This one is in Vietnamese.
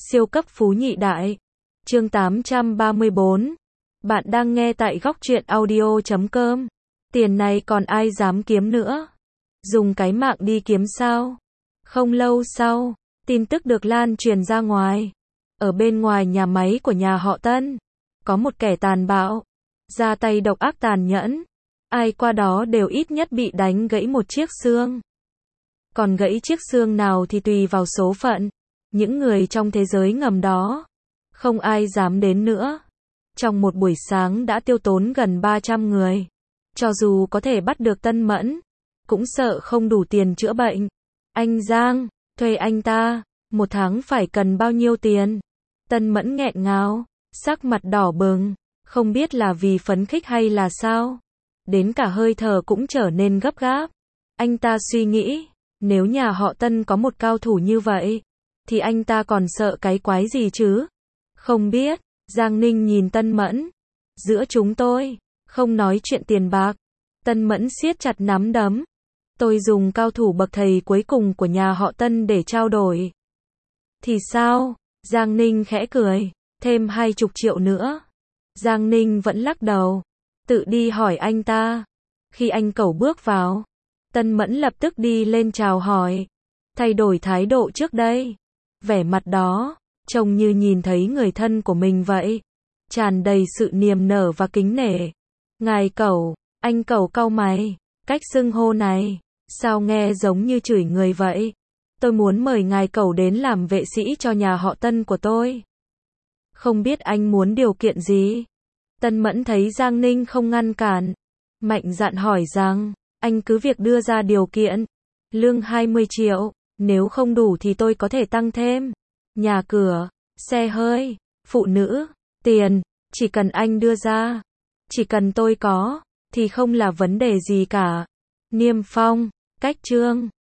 Siêu cấp phú nhị đại. Chương 834. Bạn đang nghe tại góc truyện audio.com. Tiền này còn ai dám kiếm nữa? Dùng cái mạng đi kiếm sao? Không lâu sau, tin tức được lan truyền ra ngoài. Ở bên ngoài nhà máy của nhà họ Tân, có một kẻ tàn bạo, ra tay độc ác tàn nhẫn. Ai qua đó đều ít nhất bị đánh gãy một chiếc xương. Còn gãy chiếc xương nào thì tùy vào số phận. Những người trong thế giới ngầm đó, không ai dám đến nữa. Trong một buổi sáng đã tiêu tốn gần 300 người. Cho dù có thể bắt được Tân Mẫn, cũng sợ không đủ tiền chữa bệnh. Anh Giang, thuê anh ta, một tháng phải cần bao nhiêu tiền? Tân Mẫn nghẹn ngào, sắc mặt đỏ bừng, không biết là vì phấn khích hay là sao. Đến cả hơi thở cũng trở nên gấp gáp. Anh ta suy nghĩ, nếu nhà họ Tân có một cao thủ như vậy, thì anh ta còn sợ cái quái gì chứ? Không biết, Giang Ninh nhìn Tân Mẫn. Giữa chúng tôi, không nói chuyện tiền bạc. Tân Mẫn siết chặt nắm đấm. Tôi dùng cao thủ bậc thầy cuối cùng của nhà họ Tân để trao đổi. Thì sao? Giang Ninh khẽ cười. Thêm 20 triệu nữa. Giang Ninh vẫn lắc đầu. Tự đi hỏi anh ta. Khi anh cẩu bước vào, Tân Mẫn lập tức đi lên chào hỏi. Thay đổi thái độ trước đây. Vẻ mặt đó, trông như nhìn thấy người thân của mình vậy. Tràn đầy sự niềm nở và kính nể. Ngài cẩu, anh cẩu cau mày. Cách xưng hô này, sao nghe giống như chửi người vậy? Tôi muốn mời ngài cẩu đến làm vệ sĩ cho nhà họ Tân của tôi. Không biết anh muốn điều kiện gì? Tân Mẫn thấy Giang Ninh không ngăn cản, mạnh dạn hỏi rằng, anh cứ việc đưa ra điều kiện. Lương 20 triệu, nếu không đủ thì tôi có thể tăng thêm. Nhà cửa, xe hơi, phụ nữ, tiền, chỉ cần anh đưa ra, chỉ cần tôi có, thì không là vấn đề gì cả. Niêm phong, cách chương.